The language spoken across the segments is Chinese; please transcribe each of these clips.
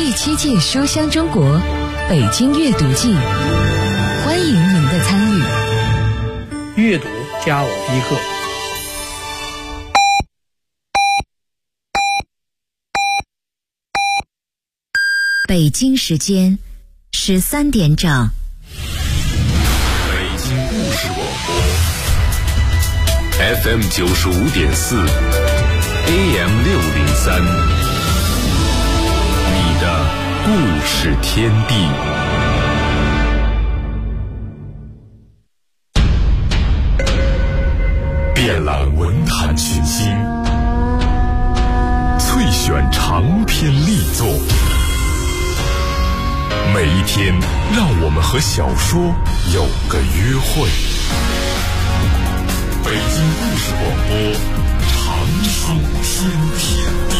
第7届书香中国北京阅读季，欢迎您的参与。 阅读加我一课。 北京时间13点整。 北京故事广播 FM 95.4 AM 603，你的故事天地。遍览文坛群星，萃选长篇力作。每一天，让我们和小说有个约会。北京故事广播，长寿新天地。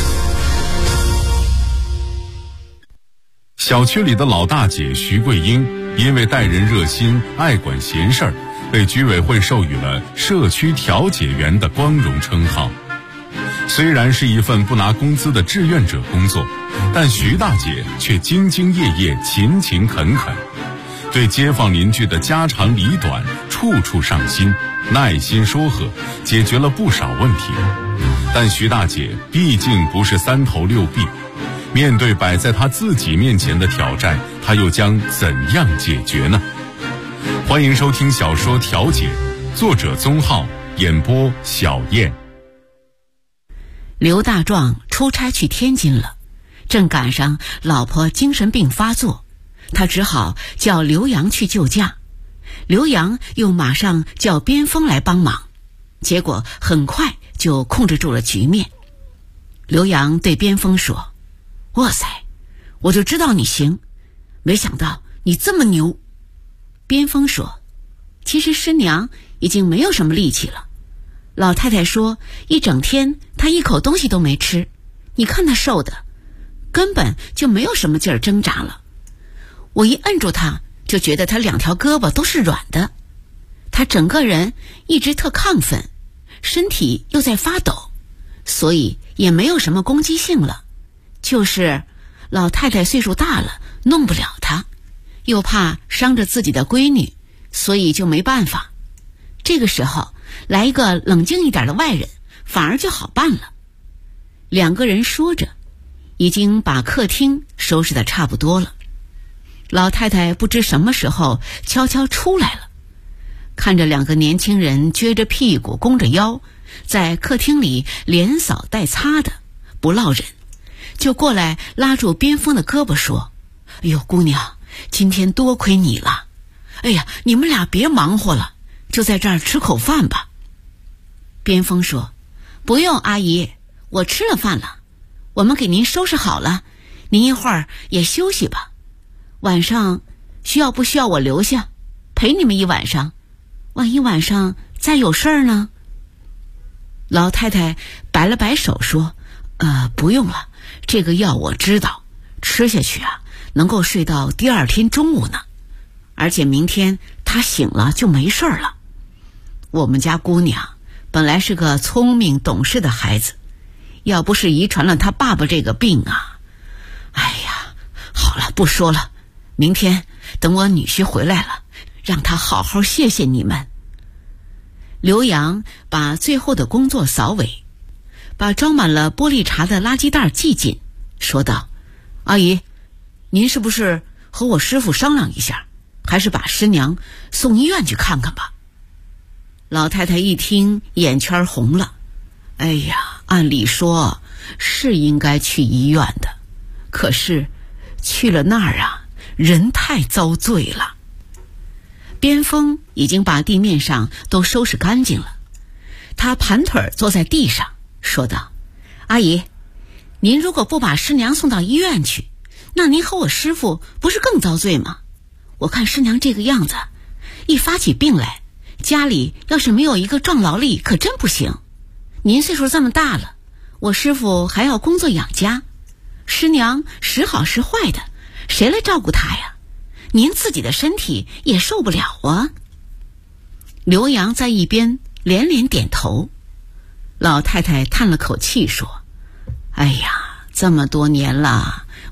小区里的老大姐徐桂英，因为待人热心、爱管闲事儿，被居委会授予了社区调解员的光荣称号。虽然是一份不拿工资的志愿者工作，但徐大姐却兢兢业业、勤勤恳恳，对街坊邻居的家长里短处处上心，耐心说和，解决了不少问题。但徐大姐毕竟不是三头六臂，面对摆在她自己面前的挑战，她又将怎样解决呢？欢迎收听小说《调解》，作者宗浩，演播小燕。 刘大壮出差去天津了，正赶上老婆精神病发作，他只好叫刘洋去救驾。刘洋又马上叫边锋来帮忙，结果很快就控制住了局面。刘洋对边锋说：“哇塞，我就知道你行，没想到你这么牛。”边锋说：“其实师娘已经没有什么力气了。老太太说一整天她一口东西都没吃，你看她瘦的，根本就没有什么劲儿挣扎了。我一摁住她，就觉得她2条胳膊都是软的。她整个人一直特亢奋，身体又在发抖，所以也没有什么攻击性了。就是老太太岁数大了，弄不了她，又怕伤着自己的闺女，所以就没办法。这个时候来一个冷静一点的外人，反而就好办了。”2个人说着，已经把客厅收拾得差不多了。老太太不知什么时候悄悄出来了，看着2个年轻人撅着屁股弓着腰，在客厅里连扫带擦的，不落忍，就过来拉住边锋的胳膊说：“哎呦，姑娘，今天多亏你了。哎呀，你们俩别忙活了，就在这儿吃口饭吧。”边锋说：“不用，阿姨，我吃了饭了，我们给您收拾好了，您一会儿也休息吧。晚上需要不需要我留下陪你们一晚上？万一晚上再有事儿呢？”老太太摆了摆手说：“不用了，这个药我知道，吃下去啊，能够睡到第2天中午呢。而且明天她醒了就没事儿了。我们家姑娘本来是个聪明懂事的孩子，要不是遗传了她爸爸这个病啊，哎呀，好了，不说了，明天等我女婿回来了，让他好好谢谢你们。”刘洋把最后的工作扫尾，把装满了玻璃茶的垃圾袋系紧，说道：“阿姨，您是不是和我师傅商量一下，还是把师娘送医院去看看吧？”老太太一听眼圈红了，哎呀，按理说是应该去医院的，可是去了那儿啊，人太遭罪了。边锋已经把地面上都收拾干净了，他盘腿坐在地上说道：“阿姨，您如果不把师娘送到医院去，那您和我师父不是更遭罪吗？我看师娘这个样子，一发起病来，家里要是没有一个壮劳力可真不行。您岁数这么大了，我师父还要工作养家，师娘时好时坏的，谁来照顾她呀？您自己的身体也受不了啊。”刘洋在一边连连点头。老太太叹了口气说：“哎呀，这么多年了，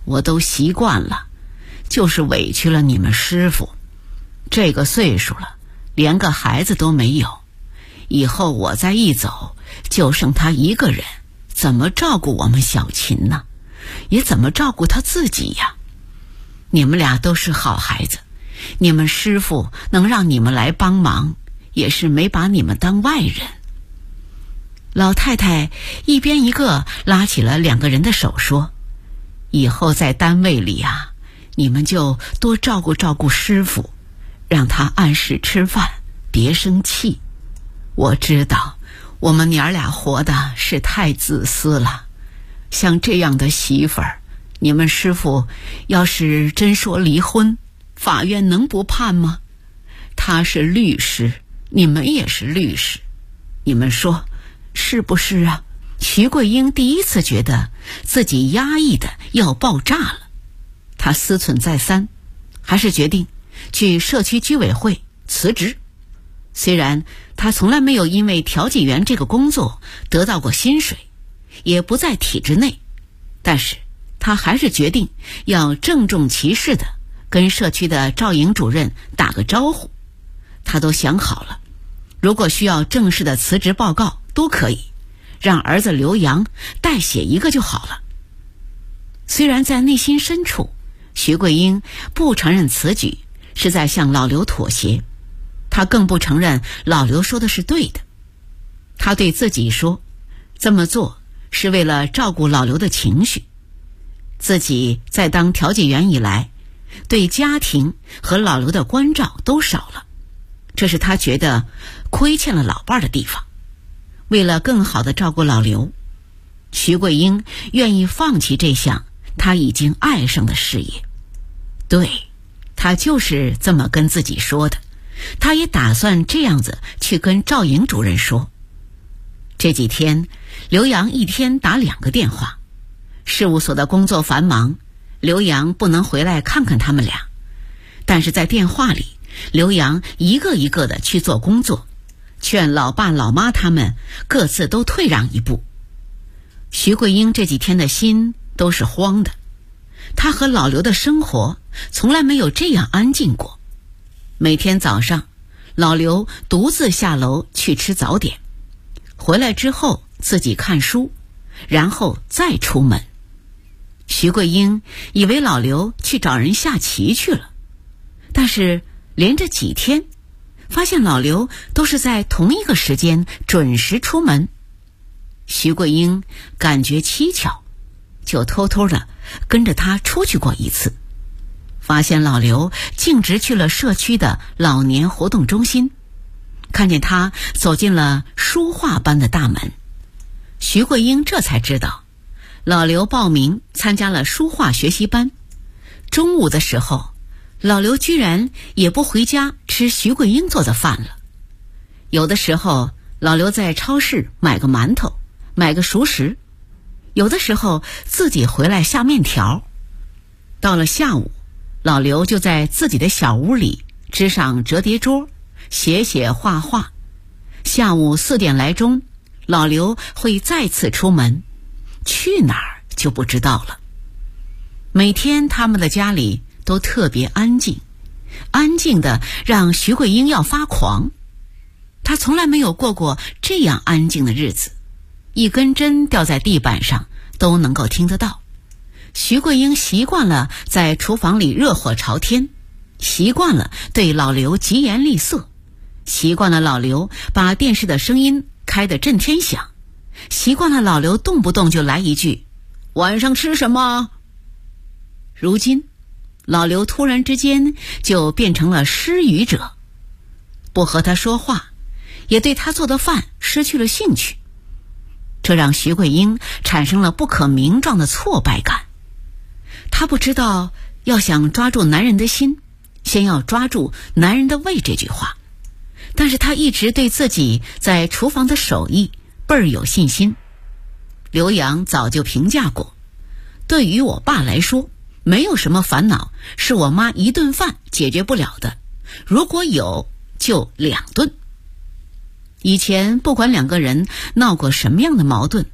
我都习惯了，就是委屈了你们师傅。这个岁数了，连个孩子都没有，以后我再一走，就剩他一个人，怎么照顾我们小琴呢？也怎么照顾他自己呀？你们俩都是好孩子，你们师傅能让你们来帮忙，也是没把你们当外人。老太太一边一个拉起了2个人的手说，以后在单位里啊，你们就多照顾照顾师傅，让他按时吃饭，别生气。我知道我们娘俩活的是太自私了，像这样的媳妇儿，你们师傅要是真说离婚，法院能不判吗？他是律师，你们也是律师，你们说是不是啊？徐桂英第一次觉得自己压抑的要爆炸了，她思忖再三，还是决定去社区居委会辞职。虽然她从来没有因为调解员这个工作得到过薪水，也不在体制内，但是她还是决定要郑重其事的跟社区的赵营主任打个招呼。她都想好了，如果需要正式的辞职报告都可以，让儿子刘洋代写一个就好了。虽然在内心深处，徐桂英不承认此举是在向老刘妥协，她更不承认老刘说的是对的。她对自己说，这么做是为了照顾老刘的情绪。自己在当调解员以来，对家庭和老刘的关照都少了，这是她觉得亏欠了老伴儿的地方。为了更好地照顾老刘，徐桂英愿意放弃这项她已经爱上的事业。对，她就是这么跟自己说的，她也打算这样子去跟赵营主任说。这几天刘洋一天打2个电话，事务所的工作繁忙，刘洋不能回来看看他们俩，但是在电话里，刘洋一个一个的去做工作，劝老爸老妈他们各自都退让一步。徐桂英这几天的心都是慌的，她和老刘的生活从来没有这样安静过。每天早上，老刘独自下楼去吃早点，回来之后自己看书，然后再出门。徐桂英以为老刘去找人下棋去了，但是连着几天发现老刘都是在同一个时间准时出门。徐桂英感觉蹊跷，就偷偷的跟着他出去过一次，发现老刘径直去了社区的老年活动中心，看见他走进了书画班的大门。徐桂英这才知道，老刘报名参加了书画学习班。中午的时候，老刘居然也不回家吃徐桂英做的饭了。有的时候，老刘在超市买个馒头，买个熟食，有的时候自己回来下面条。到了下午，老刘就在自己的小屋里支上折叠桌，写写画画。下午4点来钟，老刘会再次出门，去哪儿就不知道了。每天他们的家里都特别安静，安静的让徐桂英要发狂。她从来没有过过这样安静的日子，一根针掉在地板上都能够听得到。徐桂英习惯了在厨房里热火朝天，习惯了对老刘疾言厉色，习惯了老刘把电视的声音开得震天响，习惯了老刘动不动就来一句晚上吃什么。如今老刘突然之间就变成了失语者，不和他说话，也对他做的饭失去了兴趣。这让徐桂英产生了不可名状的挫败感。她不知道要想抓住男人的心，先要抓住男人的胃这句话，但是她一直对自己在厨房的手艺倍儿有信心。刘洋早就评价过，对于我爸来说，没有什么烦恼是我妈一顿饭解决不了的，如果有就2顿。以前不管2个人闹过什么样的矛盾，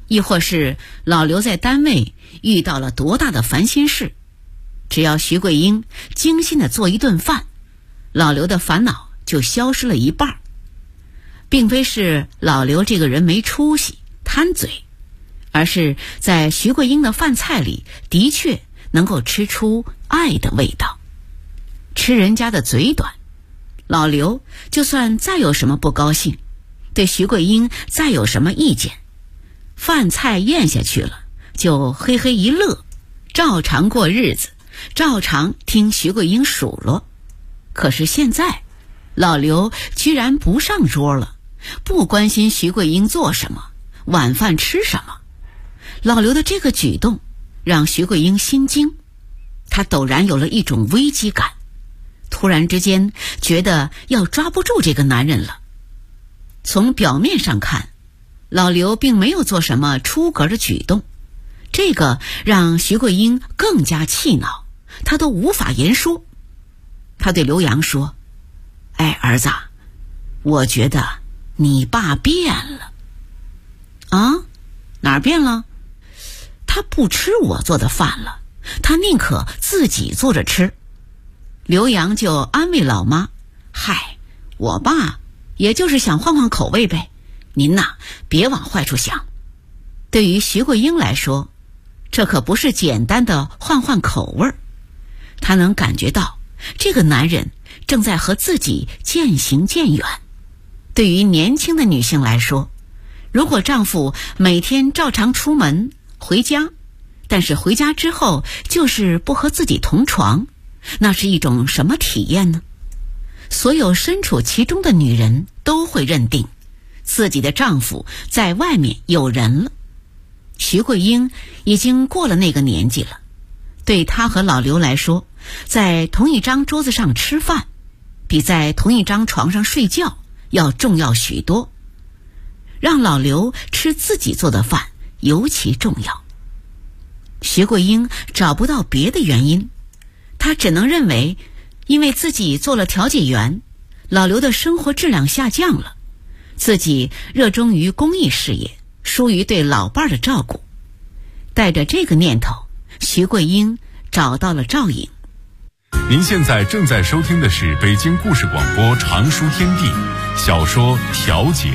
亦或是老刘在单位遇到了多大的烦心事，只要徐桂英精心地做一顿饭，老刘的烦恼就消失了一半。并非是老刘这个人没出息贪嘴，而是在徐桂英的饭菜里的确能够吃出爱的味道。吃人家的嘴短，老刘就算再有什么不高兴，对徐桂英再有什么意见，饭菜咽下去了就嘿嘿一乐，照常过日子，照常听徐桂英数落。可是现在老刘居然不上桌了，不关心徐桂英做什么，晚饭吃什么。老刘的这个举动让徐桂英心惊，她陡然有了一种危机感，突然之间觉得要抓不住这个男人了。从表面上看，老刘并没有做什么出格的举动，这个让徐桂英更加气恼，她都无法言说。她对刘洋说：哎，儿子，我觉得你爸变了。啊？哪儿变了？他不吃我做的饭了，他宁可自己做着吃。刘洋就安慰老妈：嗨，我爸也就是想换换口味呗，您呐别往坏处想。对于徐桂英来说，这可不是简单的换换口味，她能感觉到这个男人正在和自己渐行渐远。对于年轻的女性来说，如果丈夫每天照常出门回家，但是回家之后就是不和自己同床，那是一种什么体验呢？所有身处其中的女人都会认定自己的丈夫在外面有人了。徐桂英已经过了那个年纪了，对她和老刘来说，在同一张桌子上吃饭比在同一张床上睡觉要重要许多。让老刘吃自己做的饭尤其重要。徐桂英找不到别的原因，她只能认为因为自己做了调解员，老刘的生活质量下降了，自己热衷于公益事业，疏于对老伴儿的照顾。带着这个念头，徐桂英找到了赵颖。 您现在正在收听的是北京故事广播长书天地小说《调解》。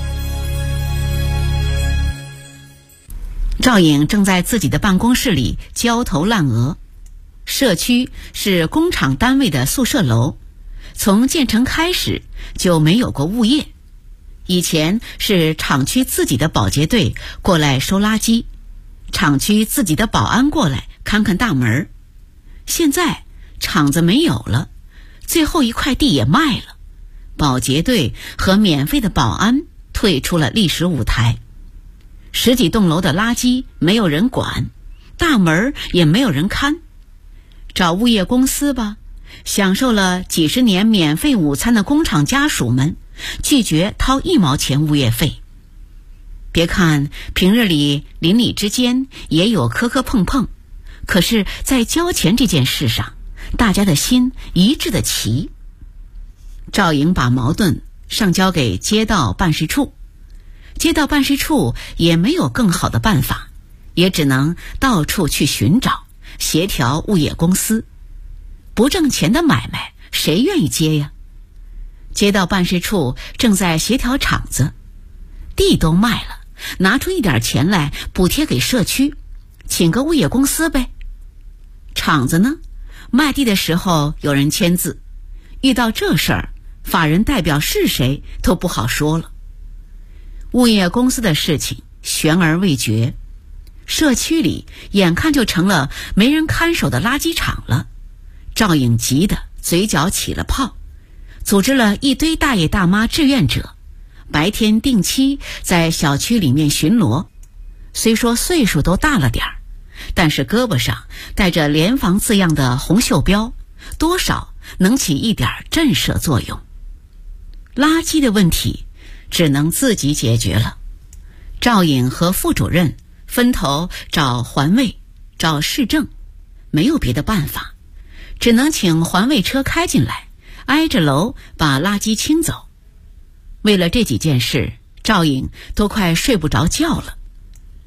赵颖正在自己的办公室里焦头烂额。社区是工厂单位的宿舍楼，从建成开始就没有过物业。以前是厂区自己的保洁队过来收垃圾，厂区自己的保安过来看看大门。现在厂子没有了，最后一块地也卖了，保洁队和免费的保安退出了历史舞台。10几栋楼的垃圾没有人管，大门也没有人看。找物业公司吧，享受了几十年免费午餐的工厂家属们拒绝掏1毛钱物业费。别看平日里邻里之间也有磕磕碰碰，可是在交钱这件事上，大家的心一致的齐。赵颖把矛盾上交给街道办事处，街道办事处也没有更好的办法，也只能到处去寻找协调物业公司。不挣钱的买卖谁愿意接呀？街道办事处正在协调厂子，地都卖了，拿出一点钱来补贴给社区，请个物业公司呗。厂子呢，卖地的时候有人签字，遇到这事儿，法人代表是谁都不好说了。物业公司的事情悬而未决，社区里眼看就成了没人看守的垃圾场了。赵颖急得嘴角起了泡，组织了一堆大爷大妈志愿者，白天定期在小区里面巡逻。虽说岁数都大了点儿，但是胳膊上带着联防字样的红袖标，多少能起一点震慑作用。垃圾的问题只能自己解决了。赵颖和副主任分头找环卫，找市政，没有别的办法，只能请环卫车开进来，挨着楼把垃圾清走。为了这几件事，赵颖都快睡不着觉了。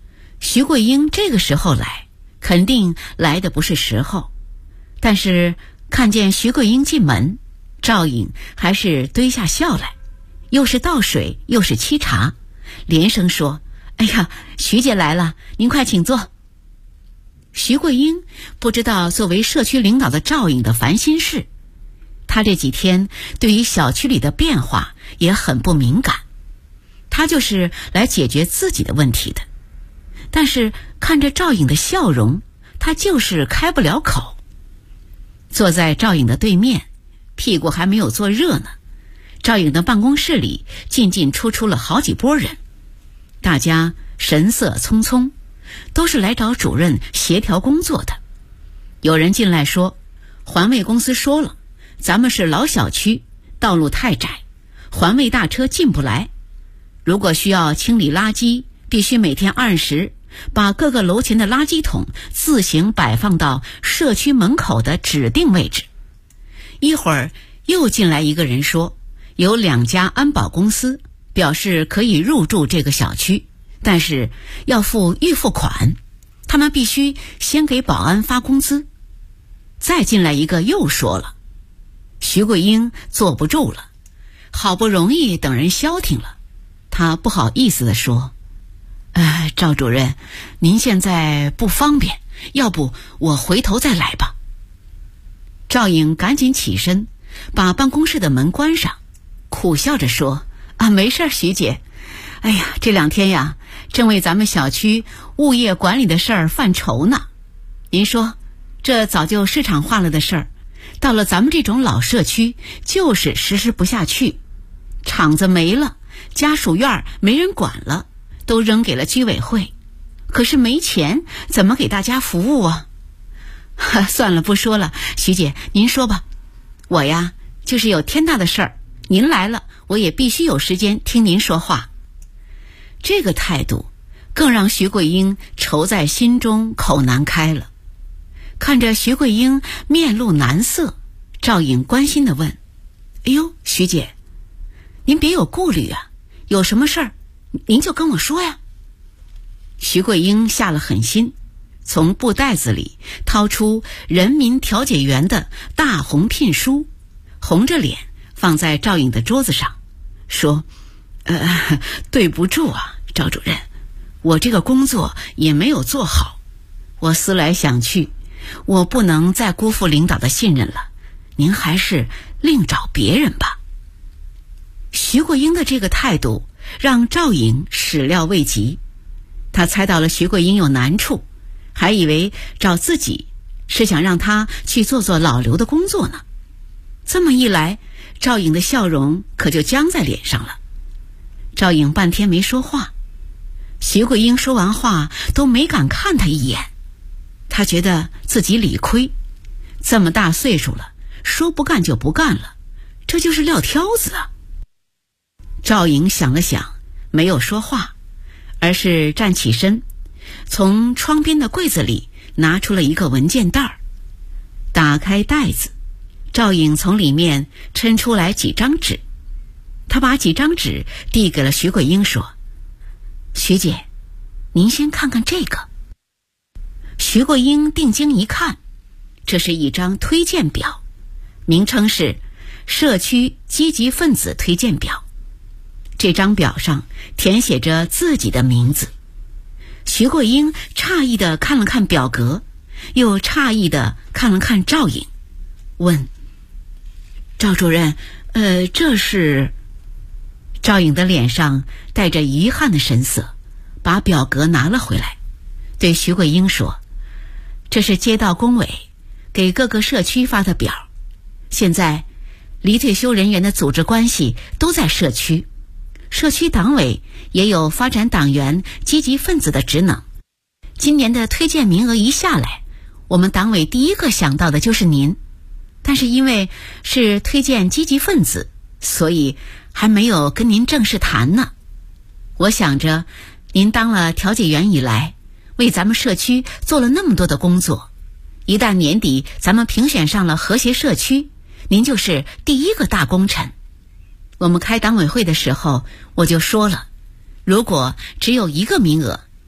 徐桂英这个时候来，肯定来的不是时候，但是看见徐桂英进门，赵颖还是堆下笑来，又是倒水又是沏茶，连声说：“哎呀，徐姐来了，您快请坐。”徐桂英不知道作为社区领导的赵颖的烦心事，她这几天对于小区里的变化也很不敏感，她就是来解决自己的问题的。但是看着赵颖的笑容，她就是开不了口。坐在赵颖的对面，屁股还没有坐热呢，赵颖的办公室里进进出出了好几拨人，大家神色匆匆，都是来找主任协调工作的。有人进来说，环卫公司说了，咱们是老小区，道路太窄，环卫大车进不来，如果需要清理垃圾，必须每天按时把各个楼前的垃圾桶自行摆放到社区门口的指定位置。一会儿又进来一个人说，有2家安保公司表示可以入住这个小区，但是要付预付款，他们必须先给保安发工资。再进来一个又说了，徐桂英坐不住了，好不容易等人消停了，她不好意思地说：“赵主任，您现在不方便，要不我回头再来吧。”赵颖赶紧起身，把办公室的门关上，苦笑着说：“没事，徐姐。哎呀，这2天呀，正为咱们小区物业管理的事儿犯愁呢。您说，这早就市场化了的事儿，到了咱们这种老社区，就是实施不下去。厂子没了，家属院没人管了，都扔给了居委会，可是没钱，怎么给大家服务啊？算了，不说了，徐姐，您说吧。我呀，就是有天大的事儿，您来了，我也必须有时间听您说话。”这个态度更让徐桂英愁在心中，口难开了。看着徐桂英面露难色，赵颖关心地问：“哎呦，徐姐，您别有顾虑啊，有什么事儿您就跟我说呀。”徐桂英下了狠心，从布袋子里掏出人民调解员的大红聘书，红着脸放在赵颖的桌子上，说：“对不住啊，赵主任，我这个工作也没有做好，我思来想去，我不能再辜负领导的信任了，您还是另找别人吧。”徐桂英的这个态度让赵颖始料未及，他猜到了徐桂英有难处，还以为找自己是想让她去做做老刘的工作呢。这么一来，赵颖的笑容可就僵在脸上了。赵颖半天没说话，徐桂英说完话都没敢看她一眼。她觉得自己理亏，这么大岁数了，说不干就不干了，这就是撂挑子啊。赵颖想了想，没有说话，而是站起身，从窗边的柜子里拿出了一个文件袋，打开袋子，赵颖从里面抻出来几张纸，他把几张纸递给了徐桂英，说：“徐姐，您先看看这个。”徐桂英定睛一看，这是一张推荐表，名称是社区积极分子推荐表。这张表上填写着自己的名字。徐桂英诧异地看了看表格，又诧异地看了看赵颖，问：“赵主任，这是？”赵颖的脸上带着遗憾的神色，把表格拿了回来，对徐桂英说：“这是街道工委给各个社区发的表，现在离退休人员的组织关系都在社区，社区党委也有发展党员积极分子的职能。今年的推荐名额一下来，我们党委第一个想到的就是您，但是因为是推荐积极分子，所以还没有跟您正式谈呢。我想着您当了调解员以来，为咱们社区做了那么多的工作，一旦年底咱们评选上了和谐社区，您就是第一个大功臣。我们开党委会的时候我就说了，如果只有一个名额，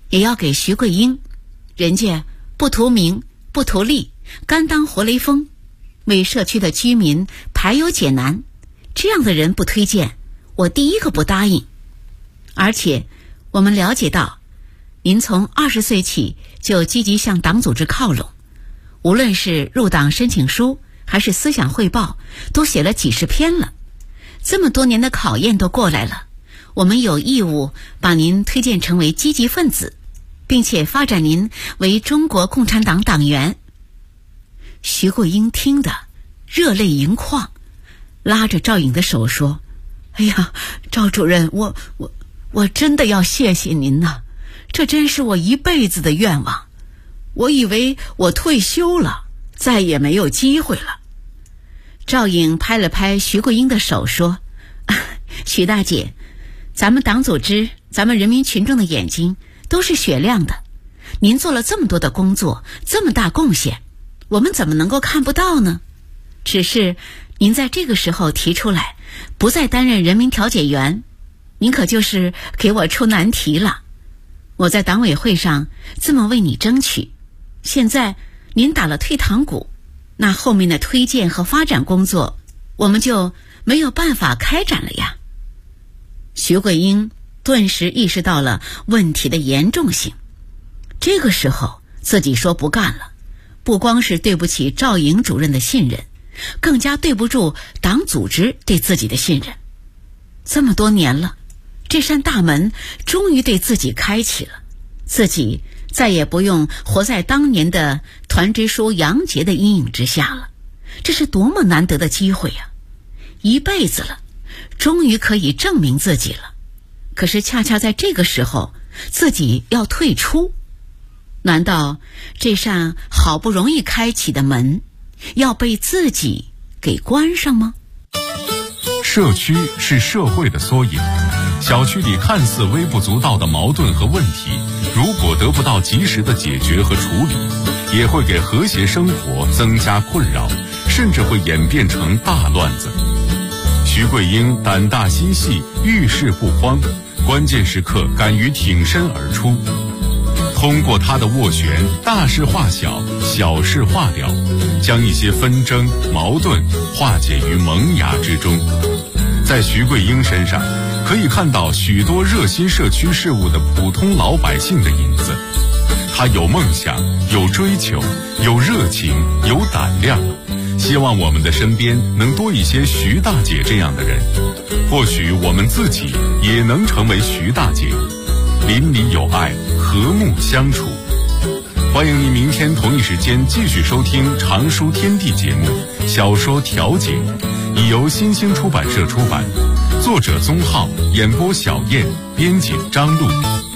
也要给徐桂英，人家不图名不图利，甘当活雷锋，为社区的居民排忧解难，这样的人不推荐，我第一个不答应。而且我们了解到，您从20岁起就积极向党组织靠拢，无论是入党申请书还是思想汇报，都写了几十篇了。这么多年的考验都过来了，我们有义务把您推荐成为积极分子，并且发展您为中国共产党党员。徐桂英听得热泪盈眶，拉着赵颖的手说：“哎呀，赵主任，我真的要谢谢您呐，这真是我一辈子的愿望。我以为我退休了，再也没有机会了。”赵颖拍了拍徐桂英的手说：“徐大姐，咱们党组织，咱们人民群众的眼睛都是雪亮的，您做了这么多的工作，这么大贡献，我们怎么能够看不到呢？只是您在这个时候提出来不再担任人民调解员，您可就是给我出难题了。我在党委会上这么为你争取，现在您打了退堂鼓，那后面的推荐和发展工作我们就没有办法开展了呀。”徐桂英顿时意识到了问题的严重性，这个时候自己说不干了，不光是对不起赵颖主任的信任，更加对不住党组织对自己的信任。这么多年了，这扇大门终于对自己开启了，自己再也不用活在当年的团支书杨杰的阴影之下了。这是多么难得的机会呀！一辈子了，终于可以证明自己了。可是恰恰在这个时候，自己要退出，难道这扇好不容易开启的门要被自己给关上吗？ 社区是社会的缩影，小区里看似微不足道的矛盾和问题，如果得不到及时的解决和处理，也会给和谐生活增加困扰，甚至会演变成大乱子。徐桂英胆大心细，遇事不慌，关键时刻敢于挺身而出。通过她的斡旋，大事化小，小事化了，将一些纷争矛盾化解于萌芽之中。在徐桂英身上可以看到许多热心社区事务的普通老百姓的影子。她有梦想，有追求，有热情，有胆量，希望我们的身边能多一些徐大姐这样的人，或许我们自己也能成为徐大姐，邻里有爱，和睦相处。欢迎您明天同一时间继续收听《常书天地》节目《小说调解》，已由新兴出版社出版，作者宗浩，演播小燕，编辑张璐。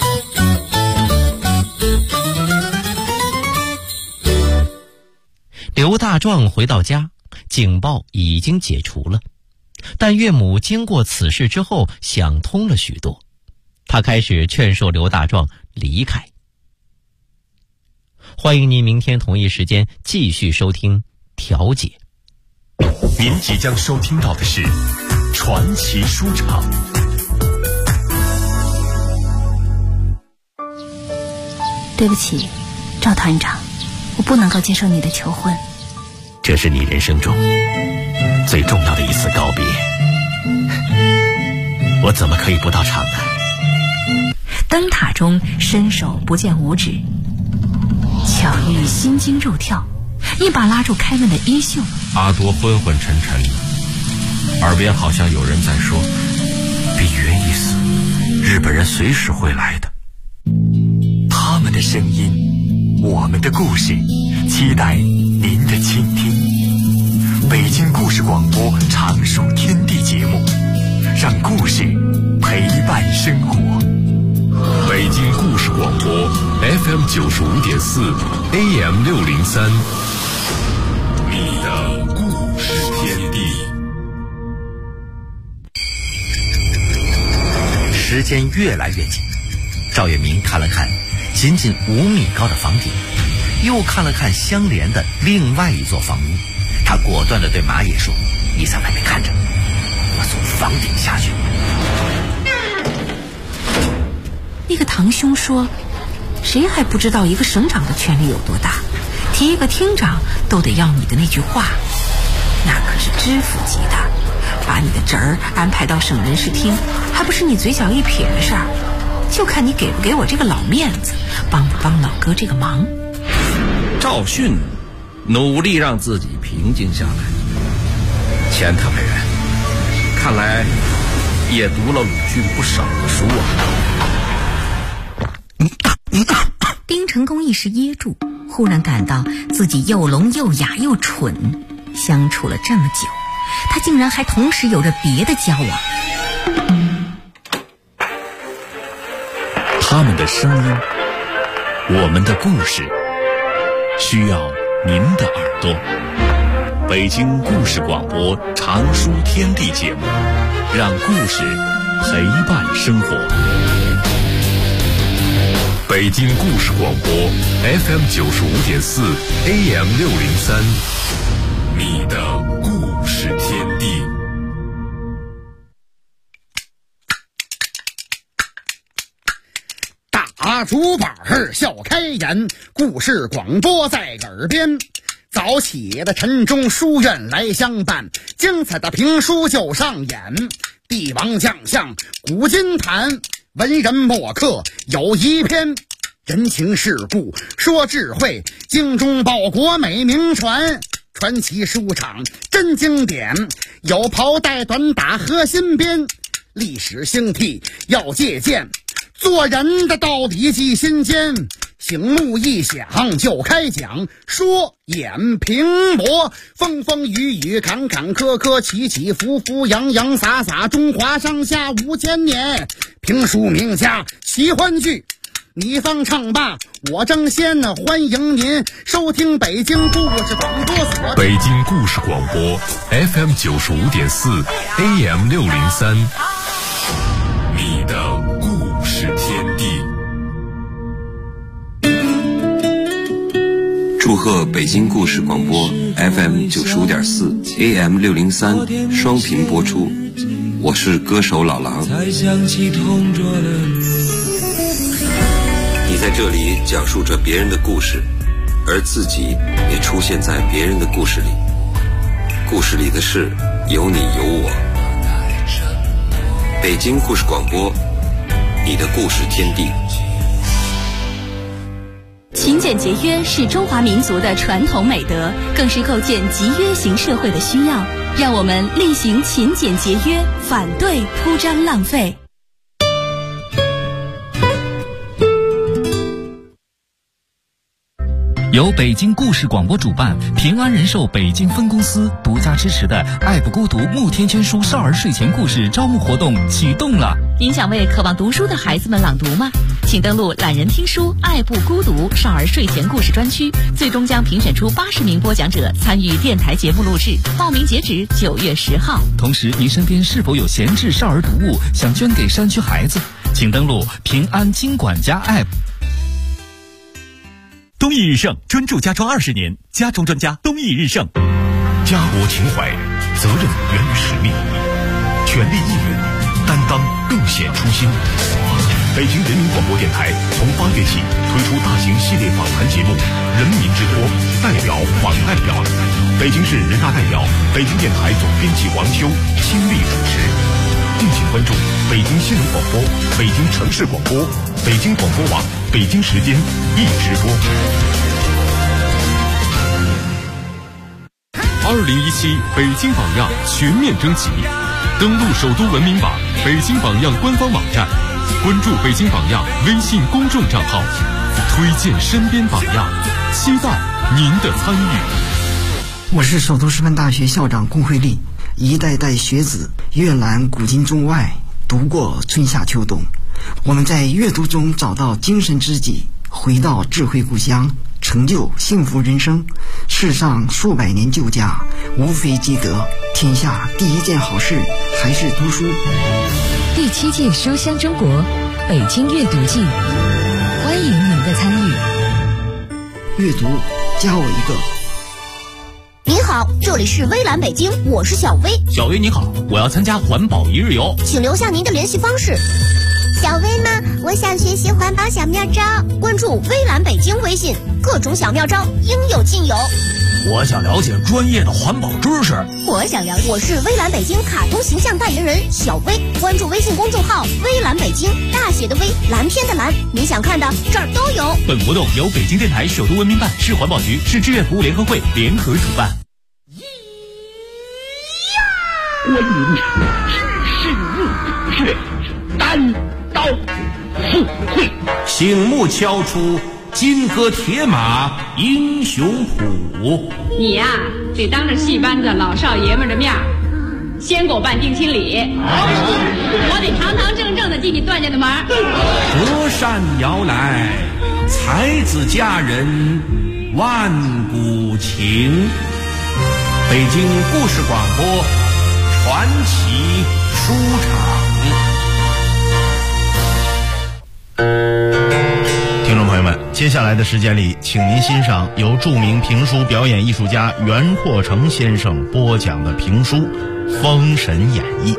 刘大壮回到家，警报已经解除了，但岳母经过此事之后想通了许多，他开始劝说刘大壮离开。欢迎您明天同一时间继续收听调解。 您即将收听到的是传奇书场。 对不起，赵团长，我不能够接受你的求婚。 这是你人生中最重要的一次告别，我怎么可以不到场呢？ 灯塔中伸手不见五指，巧遇心惊肉跳，一把拉住凯文的衣袖。 阿多昏昏沉沉，耳边好像有人在说：“比约一死，日本人随时会来的。” 他们的声音，我们的故事，期待您的倾听。北京故事广播《常书天地》节目，让故事陪伴生活。 北京故事广播 FM 95.4 AM 603，你的故事天地。 时间越来越近，赵月明看了看仅仅5米高的房顶，又看了看相连的另外一座房屋，他果断地对马野说：“你在外面看着，我从房顶下去。” 那个堂兄说谁还不知道一个省长的权力有多大？提一个厅长都得要你的那句话，那可是知府级的。把你的侄儿安排到省人事厅，还不是你嘴角一撇的事儿？就看你给不给我这个老面子，帮不帮老哥这个忙。 赵迅努力让自己平静下来，钱特派员看来也读了鲁迅不少的书啊。 丁成功一时噎住，忽然感到自己又聋又哑又蠢，相处了这么久，他竟然还同时有着别的交往。 他们的声音，我们的故事，需要您的耳朵。北京故事广播常书天地节目，让故事陪伴生活。 北京故事广播 FM 95.4 AM 603，你的故事天地。 大竹板笑开颜，故事广播在耳边。早起的晨钟书院来相伴，精彩的评书就上演。帝王将相古今谈，文人墨客有一篇。人情世故说智慧，精忠报国美名传。传奇书场真经典，有袍带短打和新编。历史兴替要借鉴，做人的道理记心间。醒目一响就开讲，说演评驳，风风雨雨坎坎坷坷，起起伏伏洋洋洒洒，中华上下5000年。评书名家奇欢剧，你方唱罢我争先，欢迎您收听北京故事广播所。 北京故事广播 FM 95.4 AM 603，你的故事天地。 祝贺北京故事广播 FM 95.4 AM 603双频播出，我是歌手老狼。你在这里讲述着别人的故事，而自己也出现在别人的故事里，故事里的事有你有我。北京故事广播，你的故事天地。 勤俭节约是中华民族的传统美德，更是构建集约型社会的需要。让我们力行勤俭节约，反对铺张浪费。 由北京故事广播主办，平安人寿北京分公司独家支持的爱不孤独慕天圈书少儿睡前故事招募活动启动了。 您想为渴望读书的孩子们朗读吗？请登录懒人听书爱不孤独少儿睡前故事专区，最终将评选出80名播讲者参与电台节目录制，报名截止9月10号。 同时，您身边是否有闲置少儿读物想捐给山区孩子？请登录平安金管家 App。 东义日盛专注家装20年，家装专家东义日盛。 家国情怀，责任源于使命，全力以赴，担当更显初心。北京人民广播电台从8月起推出大型系列访谈节目《人民之托》，代表访代表，北京市人大代表、北京电台总编辑王秋亲力主持。敬请关注北京新闻广播、北京城市广播、北京广播网、北京时间一直播。2017北京榜样全面征集，登录首都文明榜、北京榜样官方网站，关注北京榜样微信公众账号，推荐身边榜样，期待您的参与。 我是首都师范大学校长龚慧丽。一代代学子阅览古今中外，读过春夏秋冬，我们在阅读中找到精神知己，回到智慧故乡，成就幸福人生。世上数百年旧家，无非积德，天下第一件好事还是读书。 第7届书香中国北京阅读季，欢迎您的参与。 阅读加我一个。 您好，这里是微蓝北京，我是小薇。 小薇你好，我要参加环保1日游， 请留下您的联系方式。 小薇们，我想学习环保小妙招，关注微蓝北京微信，各种小妙招应有尽有。 我想了解专业的环保知识。 我想了解，我是微蓝北京卡通形象代言人小薇，关注微信公众号微蓝北京，大写的微，蓝天的蓝，你想看的这儿都有。 本活动由北京电台首都文明办、市环保局、市志愿服务联合会联合主办。 观音只是入血，单刀赴会， 醒目敲出金戈铁马英雄谱。 你呀，得当着戏班子老少爷们的面先给我办定亲礼，我得堂堂正正的进你段家的门。 隔山摇来，才子佳人万古情。北京故事广播传奇书场。 听众朋友们，接下来的时间里，请您欣赏由著名评书表演艺术家袁阔成先生播讲的评书《封神演义》。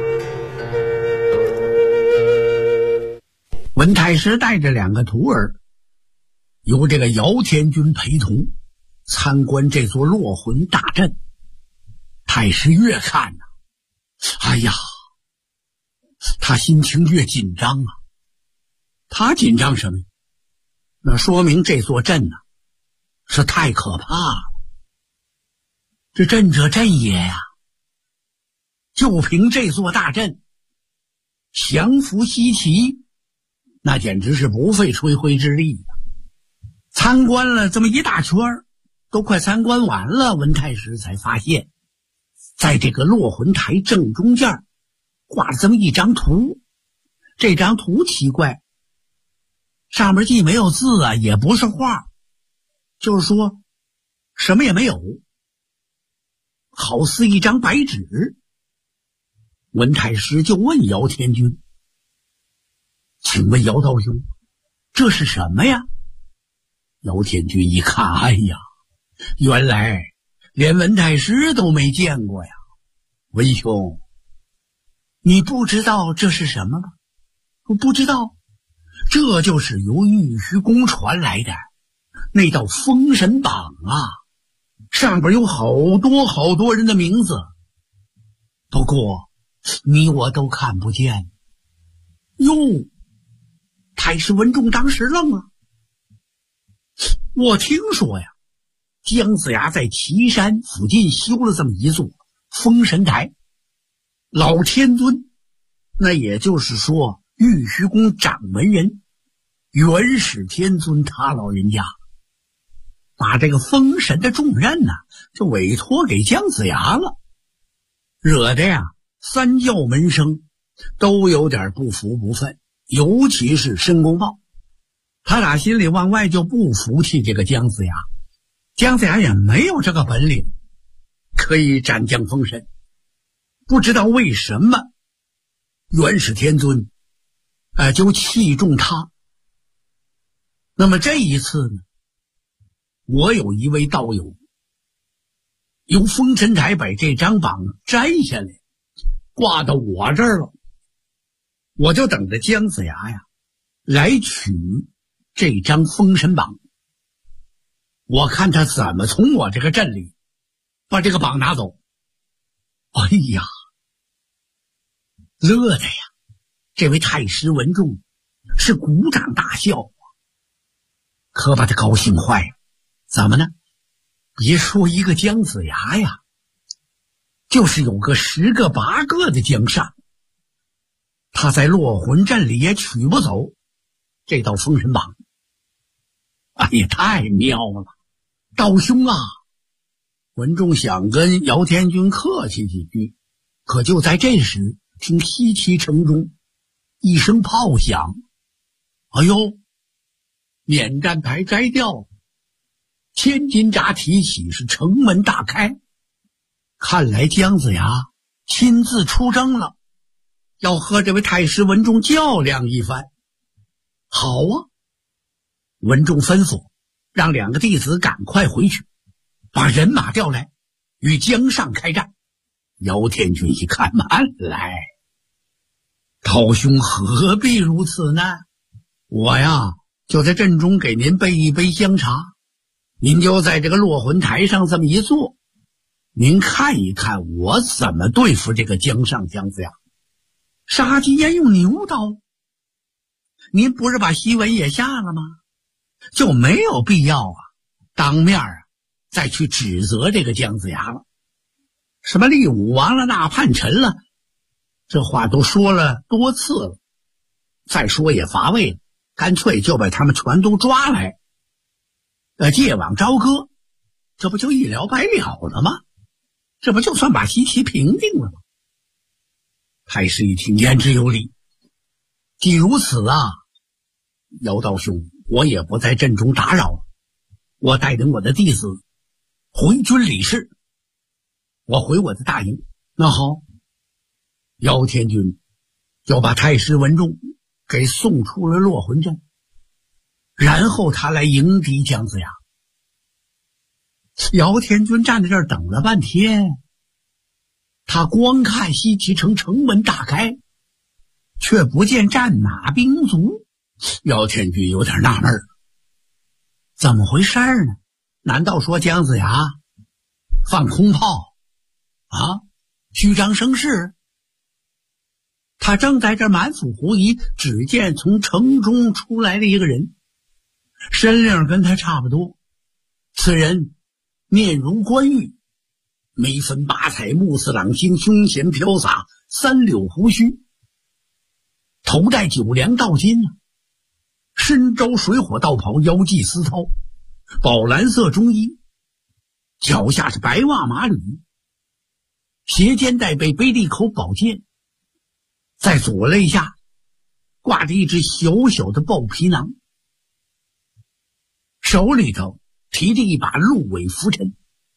文太师带着2个徒儿，由这个姚天军陪同参观这座落魂大阵。太师越看呢，哎呀，他心情越紧张啊。他紧张什么？那说明这座阵呢，是太可怕了。这阵者阵也呀，就凭这座大阵，降服西岐，那简直是不费吹灰之力呀。参观了这么一大圈，都快参观完了，文太师才发现，在这个落魂台正中间挂了这么一张图。这张图奇怪，上面既没有字啊，也不是画，就是说什么也没有，好似一张白纸。文太师就问姚天军：“请问姚道兄，这是什么呀？”姚天军一看，哎呀，原来连文太师都没见过呀。文兄，你不知道这是什么吗？我不知道。这就是由玉虚宫传来的那道封神榜啊，上边有好多好多人的名字，不过你我都看不见。哟，太师文仲当时愣了。我听说呀，姜子牙在岐山附近修了这么一座封神台，老天尊，那也就是说玉虚宫掌门人元始天尊他老人家把这个封神的重任呢，就委托给姜子牙了，惹得呀三教门生都有点不服不忿，尤其是申公豹，他俩心里往外就不服气这个姜子牙。姜子牙也没有这个本领可以斩将封神，不知道为什么元始天尊就器重他。那么这一次呢，我有一位道友由封神台把这张榜摘下来挂到我这儿了，我就等着姜子牙呀来取这张封神榜，我看他怎么从我这个阵里把这个榜拿走。哎呀，乐的呀，这位太师文仲是鼓掌大笑啊，可把他高兴坏了。怎么呢？别说一个姜子牙呀，就是有个10个8个的姜尚，他在落魂阵里也取不走这道封神榜。哎呀，太妙了！道兄啊，文仲想跟姚天军客气几句，可就在这时，听西岐城中一声炮响，哎呦，免战牌摘掉，千斤闸提起，是城门大开。看来姜子牙亲自出征了，要和这位太师文仲较量一番。好啊，文仲吩咐让2个弟子赶快回去，把人马调来，与姜尚开战。姚天军一看，慢来， 涛兄何必如此呢？我呀就在阵中给您备一杯香茶，您就在这个落魂台上这么一坐，您看一看我怎么对付这个江上姜子牙。杀鸡焉用牛刀，您不是把檄文也下了吗？就没有必要当面再去指责这个姜子牙了。什么立武亡了，那叛臣了，这话都说了多次了，再说也乏味了，干脆就把他们全都抓来，借往朝歌，这不就一了百了了吗？这不就算把西岐平定了吗？太师一听，言之有理。既如此姚道兄，我也不在阵中打扰了，我带领我的弟子回军理事，我回我的大营。那好，姚天军就把太师文仲给送出了落魂阵，然后他来迎敌姜子牙。姚天军站在这儿等了半天，他光看西岐城城门大开，却不见战马兵卒。姚天军有点纳闷，怎么回事呢？难道说姜子牙放空炮虚张声势？他正在这满腹狐疑，只见从城中出来了一个人，身量跟他差不多。此人面如冠玉，眉分八彩，目似朗星，胸前飘洒三绺胡须，头戴九梁道巾身着水火道袍，腰系丝绦，宝蓝色中衣，脚下是白袜马履，斜肩带背一口宝剑，在左肋下挂着一只小小的豹皮囊，手里头提着一把鹿尾拂尘，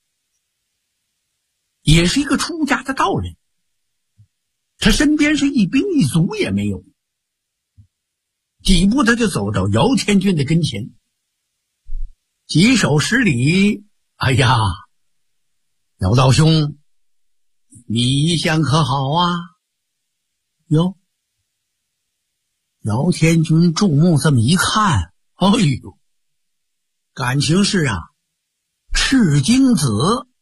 也是一个出家的道人。他身边是一兵一卒也没有，几步他就走到姚天军的跟前，几手施礼：“哎呀，姚道兄，你一向可好啊？”哟，姚天军注目这么一看，哎呦，感情是赤精子，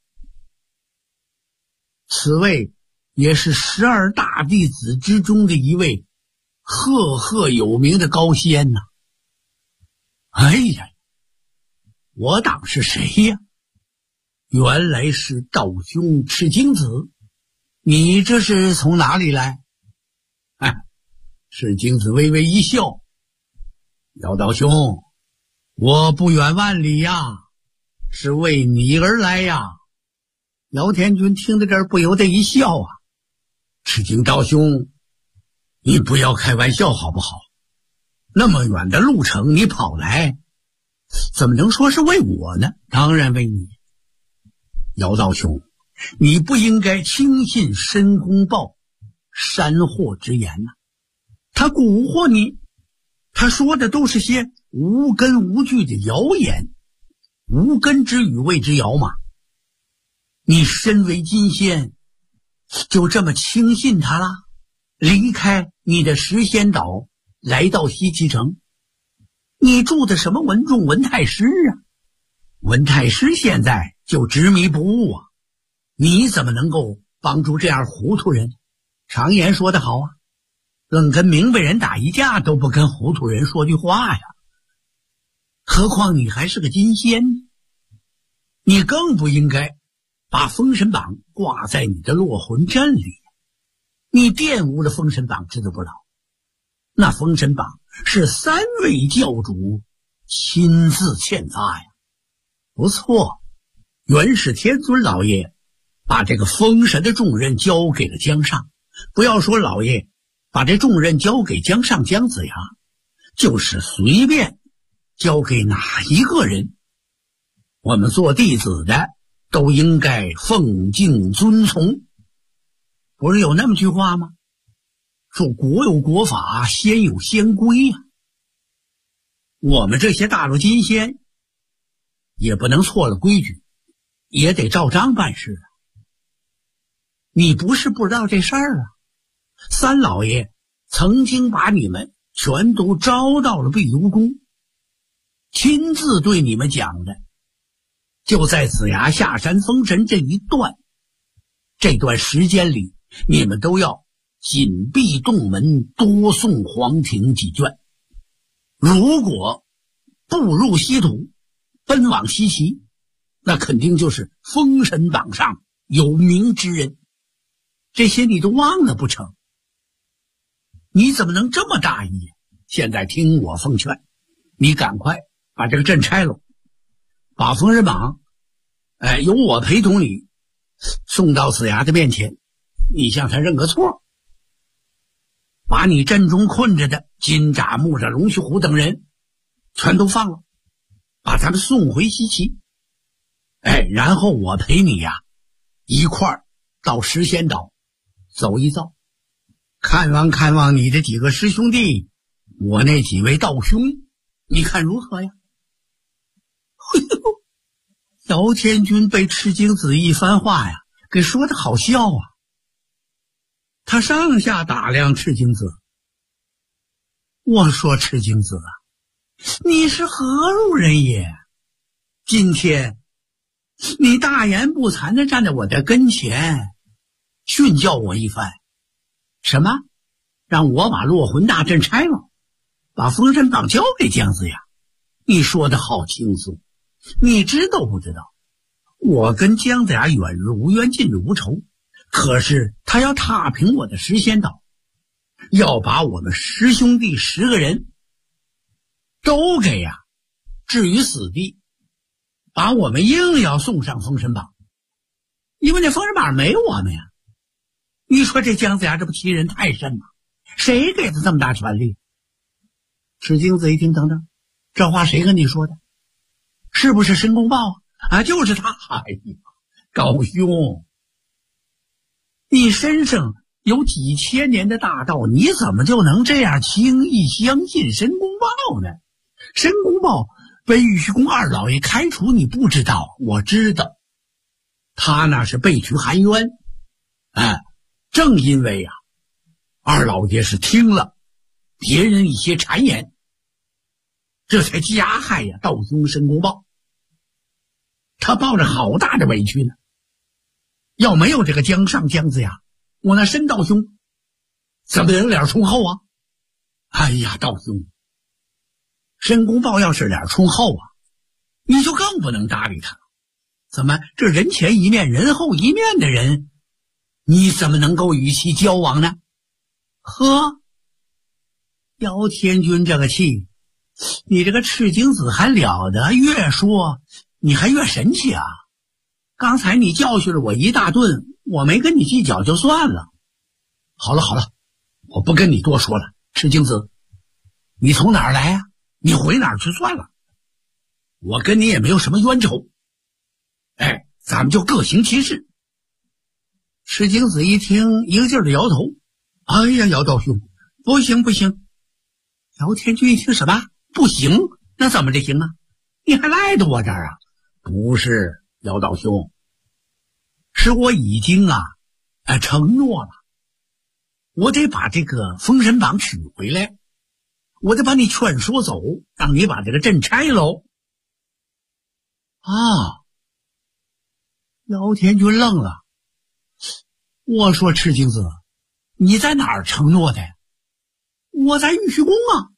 此位也是12大弟子之中的一位赫赫有名的高仙呐。哎呀，我当是谁呀？原来是道兄赤精子，你这是从哪里来？赤精子微微一笑：“姚道兄，我不远万里是为你而来姚天军听到这儿不由得一笑赤精道兄，你不要开玩笑好不好？那么远的路程你跑来，怎么能说是为我呢？当然为你。姚道兄，你不应该轻信申公豹山祸之言他蛊惑你，他说的都是些无根无据的谣言，无根之语谓之谣嘛。你身为金仙，就这么轻信他了？离开你的石仙岛，来到西岐城，你住的什么文仲文太师文太师现在就执迷不悟你怎么能够帮助这样糊涂人？常言说得好愣跟明白人打一架都不跟糊涂人说句话何况你还是个金仙，你更不应该把封神榜挂在你的落魂阵里。你玷污了封神榜，知道不老？那封神榜是3位教主亲自签发不错，元始天尊老爷把这个封神的重任交给了姜尚。不要说老爷把这重任交给姜尚姜子牙，就是随便交给哪一个人，我们做弟子的都应该奉敬遵从。不是有那么句话吗？说国有国法，仙有仙规我们这些大陆金仙也不能错了规矩，也得照章办事你不是不知道这事儿三老爷曾经把你们全都招到了碧游宫，亲自对你们讲的，就在子牙下山封神这一段，这段时间里，你们都要紧闭洞门，多送皇庭几卷。如果步入西土，奔往西岐，那肯定就是封神榜上有名之人。这些你都忘了不成？你怎么能这么大意？现在听我奉劝，你赶快把这个阵拆了，把封神榜由我陪同你送到子牙的面前，你向他认个错，把你阵中困着的金吒、木吒、龙须虎等人全都放了，把他们送回西岐。然后我陪你一块儿到石仙岛走一遭，看望你的几个师兄弟，我那几位道兄，你看如何呀？姚天军被赤精子一番话给说的好笑啊。他上下打量赤精子，我说赤精子你是何路人也？今天你大言不惭地站在我的跟前训教我一番，什么让我把落魂大阵拆了，把封神榜交给姜子牙？你说的好轻松，你知道不知道我跟姜子牙远日无冤，近日无仇，可是他要踏平我的石仙岛，要把我们师兄弟10个人都给置于死地，把我们硬要送上封神榜，因为那封神榜没我们呀。你说这姜子牙这不欺人太甚吗？谁给他这么大权力？赤精子一听，等等，这话谁跟你说的？是不是申公豹就是他。哎呀，高兄，你身上有几千年的大道，你怎么就能这样轻易相信申公豹呢？申公豹被玉虚宫二老爷开除，你不知道？我知道，他那是被取含冤。正因为二老爷是听了别人一些谗言，这才加害道兄申公豹。他抱着好大的委屈呢。要没有这个姜尚姜子牙，我那申道兄怎么能脸充厚啊？哎呀，道兄，申公豹要是脸充厚你就更不能搭理他了。怎么这人前一面人后一面的人，你怎么能够与其交往呢？呵，姚天军这个气，你这个赤精子还了得，越说你还越神气啊。刚才你教训了我一大顿，我没跟你计较就算了。好了，我不跟你多说了。赤精子，你从哪儿来你回哪儿去算了。我跟你也没有什么冤仇，咱们就各行其事。赤精子一听，一个劲儿的摇头。哎呀，姚道兄，不行。姚天军一听，什么不行？那怎么的行啊？你还赖到我这儿不是，姚道兄，是我已经承诺了，我得把这个封神榜取回来，我得把你劝说走，让你把这个阵拆喽。姚天军愣了。我说赤精子，你在哪儿承诺的？我在玉虚宫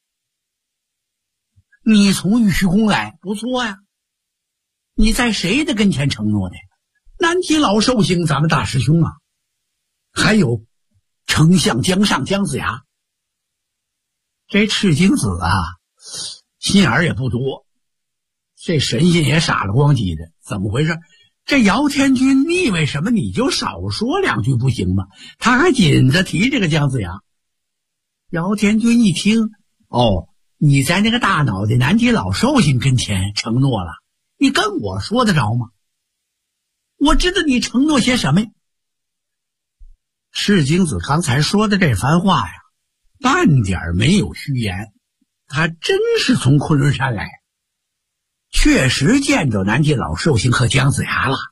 你从玉虚宫来，不错呀。你在谁的跟前承诺的？南极老寿星，咱们大师兄还有丞相姜尚姜子牙。这赤精子心眼儿也不多，这神仙也傻了光叽的。怎么回事？这姚天军，你以为什么你就少说两句不行吗？他还紧着提这个姜子牙。姚天军一听，你在那个大脑袋南极老寿星跟前承诺了，你跟我说得着吗？我知道你承诺些什么呀？赤精子刚才说的这番话半点没有虚言，他真是从昆仑山来，确实见着南极老寿星和姜子牙了。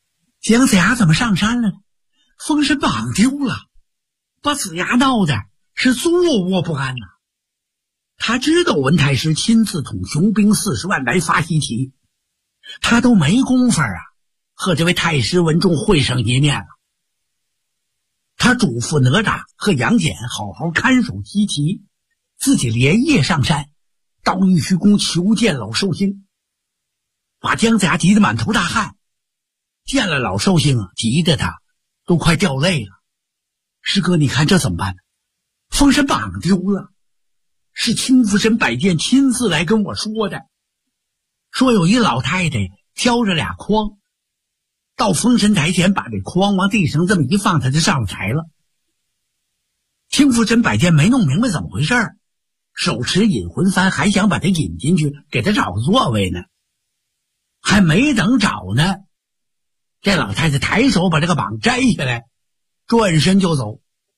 姜子牙怎么上山了呢？封神榜丢了，把子牙闹的是坐卧不安呐。他知道文太师亲自统雄兵40万来发西岐，他都没工夫和这位太师文仲会上一面了。他嘱咐哪吒和杨戬好好看守西岐，自己连夜上山到玉虚宫求见老寿星，把姜子牙急得满头大汗。见了老寿星急得他都快掉泪了。师哥，你看这怎么办呢？封神榜丢了，是青福神摆件亲自来跟我说的，说有一老太太挑着俩筐，到封神台前把这筐往地上这么一放，他就上了台了。青福神摆件没弄明白怎么回事，手持引魂幡还想把他引进去，给他找个座位呢。还没等找呢，这老太太抬手把这个榜摘下来，转身就走。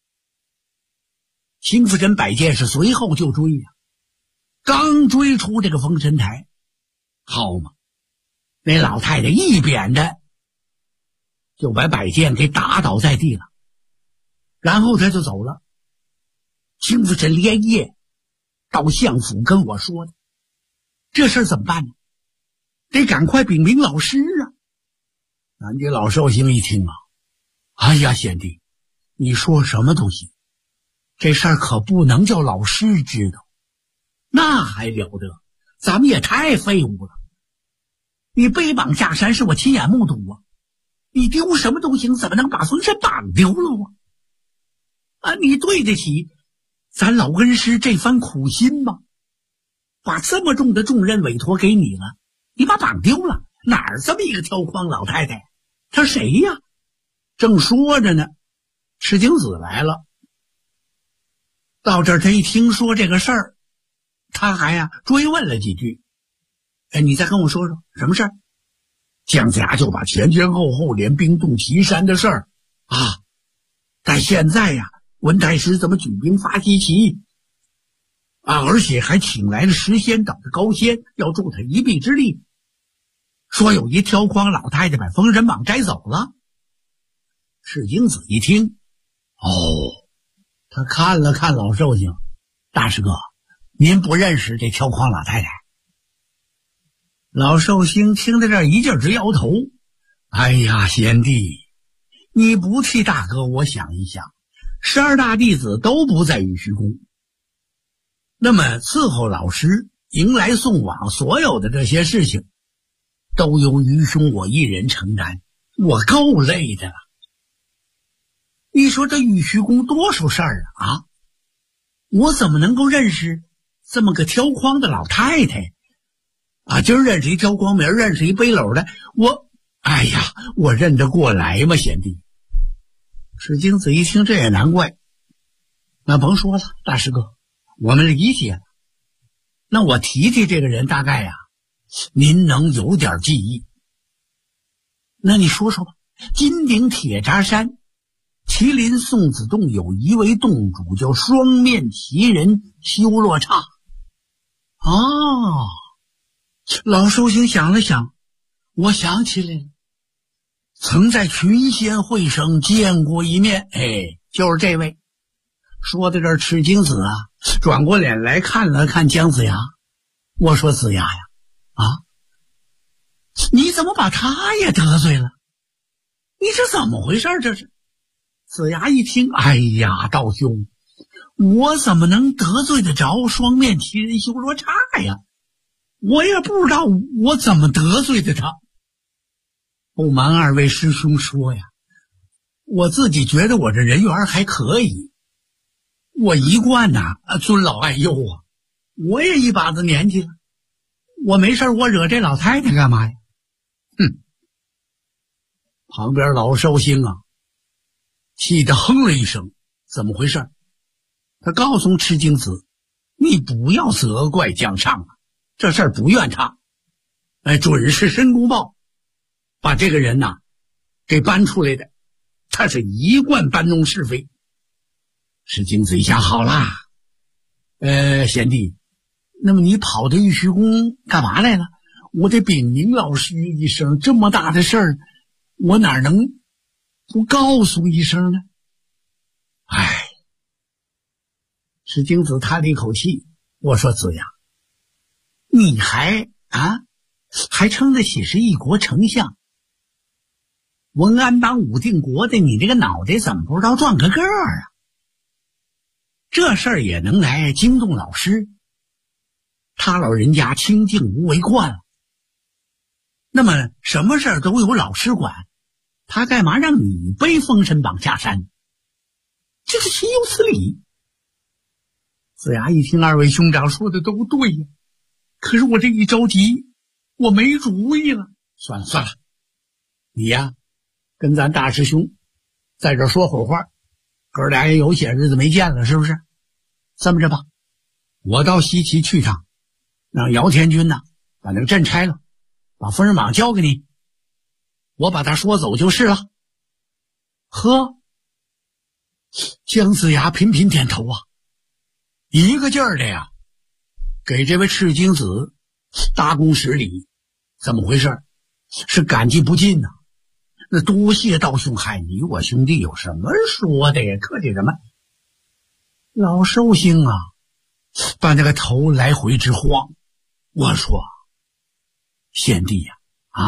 青福神摆件是随后就追刚追出这个封神台，好嘛，那老太太一扁的就把摆件给打倒在地了，然后他就走了。青福神连夜到相府跟我说的，这事怎么办呢？得赶快禀明老师俺这老寿星一听哎呀，贤弟，你说什么都行，这事儿可不能叫老师知道，那还了得，咱们也太废物了。你背榜下山是我亲眼目睹你丢什么都行，怎么能把封神榜丢了你对得起咱老恩师这番苦心吗？把这么重的重任委托给你了，你把榜丢了，哪儿这么一个挑筐老太太？她谁呀？正说着呢，赤精子来了。到这儿他一听说这个事儿，他还追问了几句。你再跟我说说什么事儿？姜子牙就把前前后后连兵动岐山的事儿但现在文太师怎么举兵发西岐而且还请来了石仙等的高仙，要助他一臂之力，说有一挑筐老太太把封神榜摘走了。赤精子一听他看了看老寿星，大师哥，您不认识这挑筐老太太？老寿星听到这儿一劲直摇头，哎呀，贤弟，你不替大哥我想一想，12大弟子都不在玉虚宫，那么伺候老师迎来送往所有的这些事情都由于兄我一人承担，我够累的了。你说这玉虚宫多少事儿我怎么能够认识这么个挑筐的老太太今儿认识一挑筐，明儿认识一背篓的，我认得过来吗，贤弟？赤精子一听这也难怪，那甭说了，大师哥，我们理解了。那我提提这个人，大概您能有点记忆。那你说说吧，金顶铁闸山麒麟送子洞有一位洞主叫双面奇人修罗刹老寿星想了想，我想起来了，曾在群仙会上见过一面，就是这位。说到这儿，赤精子转过脸来看了看姜子牙，我说子牙你怎么把他也得罪了？你这怎么回事这是？子牙一听，哎呀，道兄，我怎么能得罪得着双面奇人修罗刹呀？我也不知道我怎么得罪的他。不瞒二位师兄说我自己觉得我这人缘还可以，我一贯尊老爱幼我也一把子年纪了，我没事我惹这老太太干嘛呀？旁边老寿星气得哼了一声，怎么回事？他告诉赤精子，你不要责怪姜尚这事儿不怨他，准是申公豹把这个人给搬出来的，他是一贯搬弄是非。赤精子一想，好啦，贤弟，那么你跑到玉虚宫干嘛来了？我得禀明老师一声，这么大的事儿，我哪能不告诉一声呢？ 石京子叹了一口气，我说子牙，你还称得起是一国丞相？文安邦武定国的，你这个脑袋怎么不知道转个个儿啊？这事儿也能来惊动老师？他老人家清静无为惯了，那么什么事儿都有老师管，他干嘛让你背封神榜下山？这是岂有此理！子牙一听二位兄长说的都对呀，可是我这一着急，我没主意了。算了，你呀，跟咱大师兄在这说会儿话，哥俩也有些日子没见了，是不是？这么着吧，我到西岐去趟，让姚天军呢把那个阵拆了，把封神榜交给你，我把他说走就是了。呵，姜子牙频频点头啊，一个劲儿的呀给这位赤精子大公施礼。怎么回事？是感激不尽呐。那多谢道兄，嗨，你我兄弟有什么说的呀？客气什么？老寿星啊，把那个头来回直晃。我说，贤弟呀，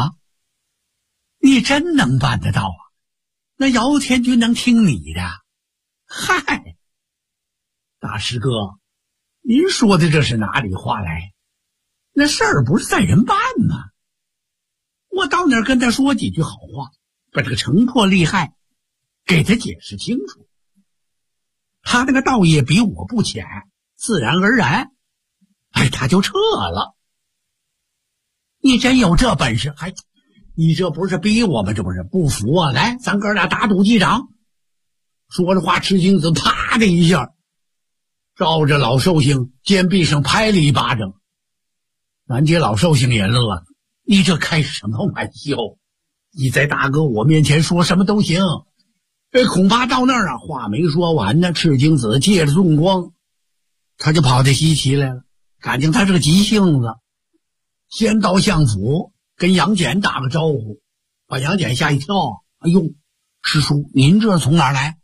你真能办得到啊？那姚天军能听你的？嗨，大师哥，您说的这是哪里话来？那事儿不是在人办吗？我到那儿跟他说几句好话，把这个城破利害给他解释清楚，他那个道业比我不浅，自然而然他就撤了。你真有这本事？你这不是逼我们，这不是不服啊？来，咱哥俩打赌击掌。说着话，赤精子啪的一下照着老寿星肩臂上拍了一巴掌。南街老寿星也乐了，你这开什么玩笑？你在大哥我面前说什么都行，恐怕到那儿话没说完呢，赤精子借着重光他就跑到西岐来了。感情他是个急性子，先到相府跟杨戬打个招呼，把杨戬吓一跳。哎呦，师叔您这从哪儿来？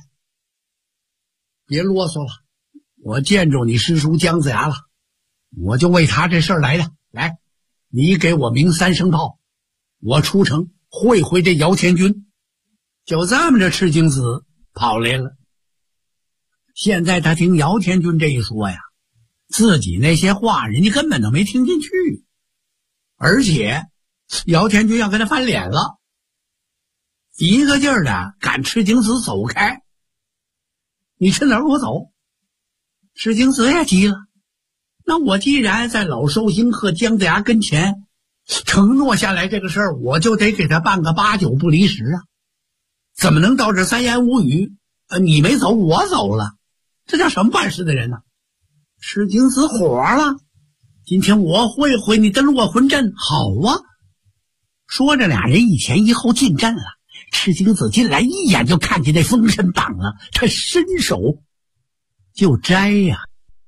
别啰嗦了，我见着你师叔姜子牙了，我就为他这事儿来的。来，你给我鸣3声炮，我出城会会这姚天军。就这么着，赤精子跑来了。现在他听姚天军这一说呀，自己那些话人家根本都没听进去，而且姚天军要跟他翻脸了，一个劲儿的赶赤精子走开。你趁哪儿我走？赤精子也急了，那我既然在老寿星和姜子牙跟前承诺下来这个事儿，我就得给他办个8、9不离10啊！怎么能到这3言5语？你没走，我走了，这叫什么办事的人呢？赤精子火了，今天我会会你的落魂阵，好啊！说着，俩人一前一后进阵了。赤精子进来一眼就看见那封神榜了，他伸手就摘呀。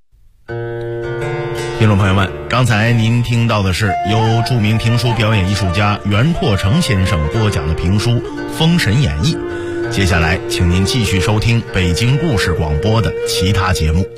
听众朋友们，刚才您听到的是由著名评书表演艺术家袁阔成先生播讲的评书《封神演义》。接下来请您继续收听北京故事广播的其他节目。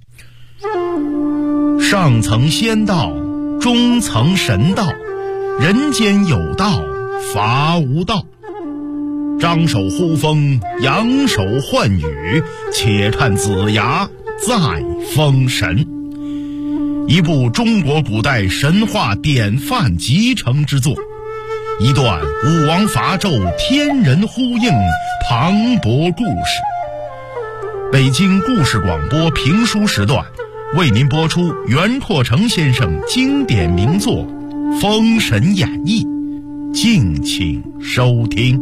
上层仙道，中层神道，人间有道，伐无道。张手呼风，扬手唤雨，且看子牙再封神。一部中国古代神话典范集成之作，一段武王伐纣天人呼应磅礴故事。北京故事广播评书时段为您播出袁阔成先生经典名作《封神演义》，敬请收听。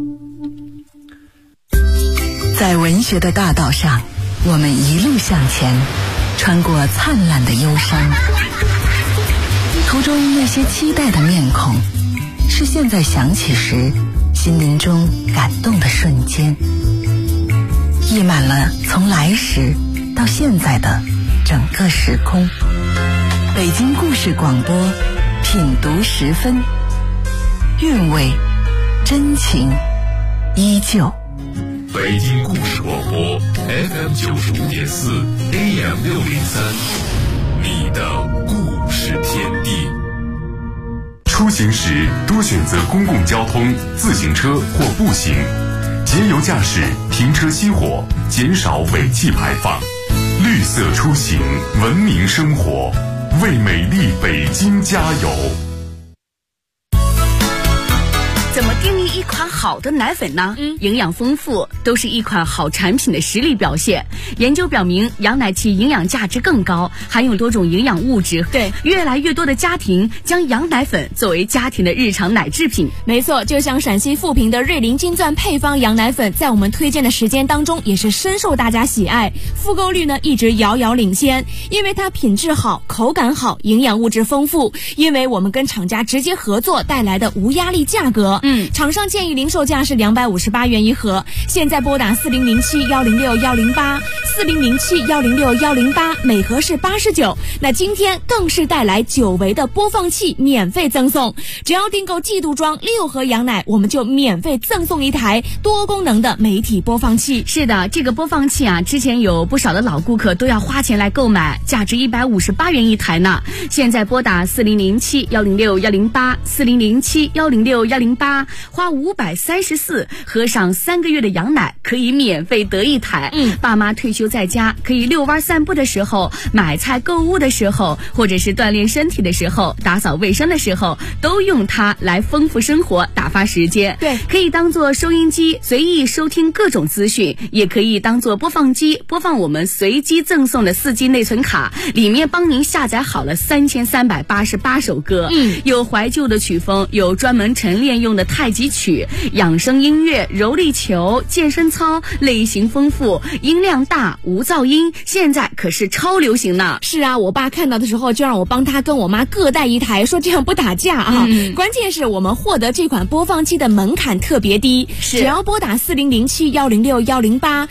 在文学的大道上，我们一路向前，穿过灿烂的忧伤。途中那些期待的面孔，是现在想起时心灵中感动的瞬间，溢满了从来时到现在的整个时空。北京故事广播，品读10分，韵味真情依旧。 北北京故事广播 FM95.4 AM603，你的故事天地。出行时多选择公共交通、自行车或步行，节油驾驶，停车熄火，减少尾气排放。绿色出行，文明生活，为美丽北京加油。 怎么定义一款好的奶粉呢？营养丰富都是一款好产品的实力表现。研究表明，羊奶其营养价值更高，含有多种营养物质。对，越来越多的家庭将羊奶粉作为家庭的日常奶制品。 没错，就像陕西富平的瑞麟金钻配方羊奶粉，在我们推荐的时间当中也是深受大家喜爱，复购率呢一直遥遥领先，因为它品质好、口感好、营养物质丰富，因为我们跟厂家直接合作带来的无压力价格。厂商建议零售价是258元一盒，现在拨打4007-106-108，4007-106-108，每盒是89。那今天更是带来久违的播放器免费赠送，只要订购季度装6盒羊奶，我们就免费赠送一台多功能的媒体播放器。 是的，这个播放器啊，之前有不少的老顾客都要花钱来购买，价值158元一台呢。现在拨打4007-106-108， 4007-106-108，花534，喝上3个月的羊奶可以免费得一台。爸妈退休在家，可以遛弯散步的时候、买菜购物的时候，或者是锻炼身体的时候、打扫卫生的时候，都用它来丰富生活，打发时间。对，可以当做收音机，随意收听各种资讯，也可以当做播放机，播放我们随机赠送的4G 内存卡，里面帮您下载好了3388首歌。有怀旧的曲风，有专门晨练用的太极曲、养生音乐、柔力球、健身操，类型丰富，音量大，无噪音，现在可是超流行呢。 是啊，我爸看到的时候就让我帮他跟我妈各带一台，说这样不打架啊。关键是我们获得这款播放器的门槛特别低，只要拨打4007-106-108，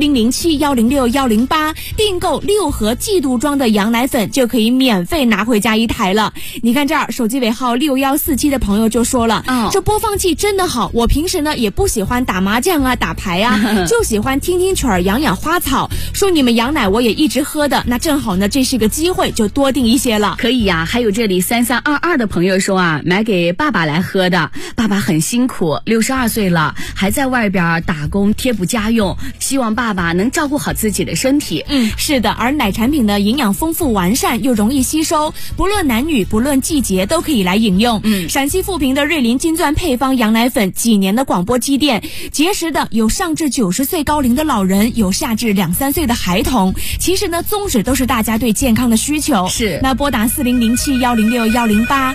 4007-106-108，订购6盒季度装的羊奶粉，就可以免费拿回家一台了。你看这儿，手机尾号6147的朋友就说了，这播放器真的好，我平时呢也不喜欢打麻将啊、打牌啊，就喜欢听听曲儿、养养花草。说你们羊奶我也一直喝的，那正好呢，这是个机会，就多订一些了。 可以呀，还有这里3322的朋友说啊，买给爸爸来喝的，爸爸很辛苦，62岁了，还在外边打工贴补家用，希望爸爸能照顾好自己的身体。 是的，而奶产品呢，营养丰富完善又容易吸收，不论男女不论季节都可以来饮用。陕西富平的瑞麟金钻配方羊奶粉，几年的广播积淀，结识的有上至90岁高龄的老人，有下至2、3岁的孩童。其实呢，宗旨都是大家对健康的需求。是，那拨打4007-106-108，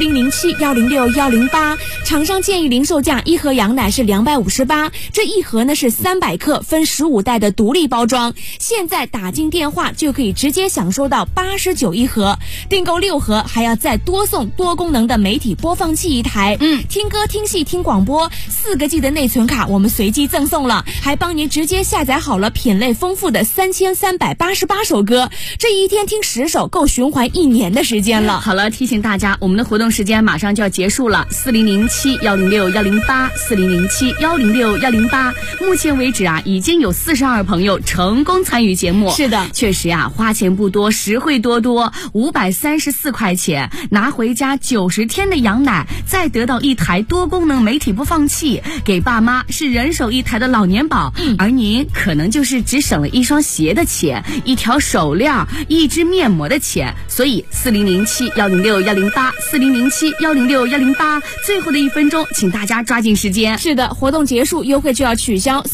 4007-106-108，厂商建议零售价1盒羊奶是258，这1盒呢是300克，分15袋的独立包装。现在打进电话就可以直接享受到89一盒，订购6盒还要再多送多功能的媒体播放器一台。听歌、听戏、听广播，4个G 的内存卡我们随机赠送了，还帮您直接下载好了品类丰富的3388首歌，这一天听10首够循环1年的时间了。 好了，提醒大家，我们的活动时间马上就要结束了，4007-106-108， 4007-106-108。目前为止啊，已经有42朋友成功参与节目。是的，确实啊，花钱不多，实惠多多，534块钱拿回家90天的羊奶，再得到一台多功能媒体播放器，给爸妈是人手一台的老年宝。而您可能就是只省了一双鞋的钱、一条手链、一支面膜的钱。所以4007-106-108， 4007-106-108，最后的1分钟，请大家抓紧时间。 是的，活动结束，优惠就要取消。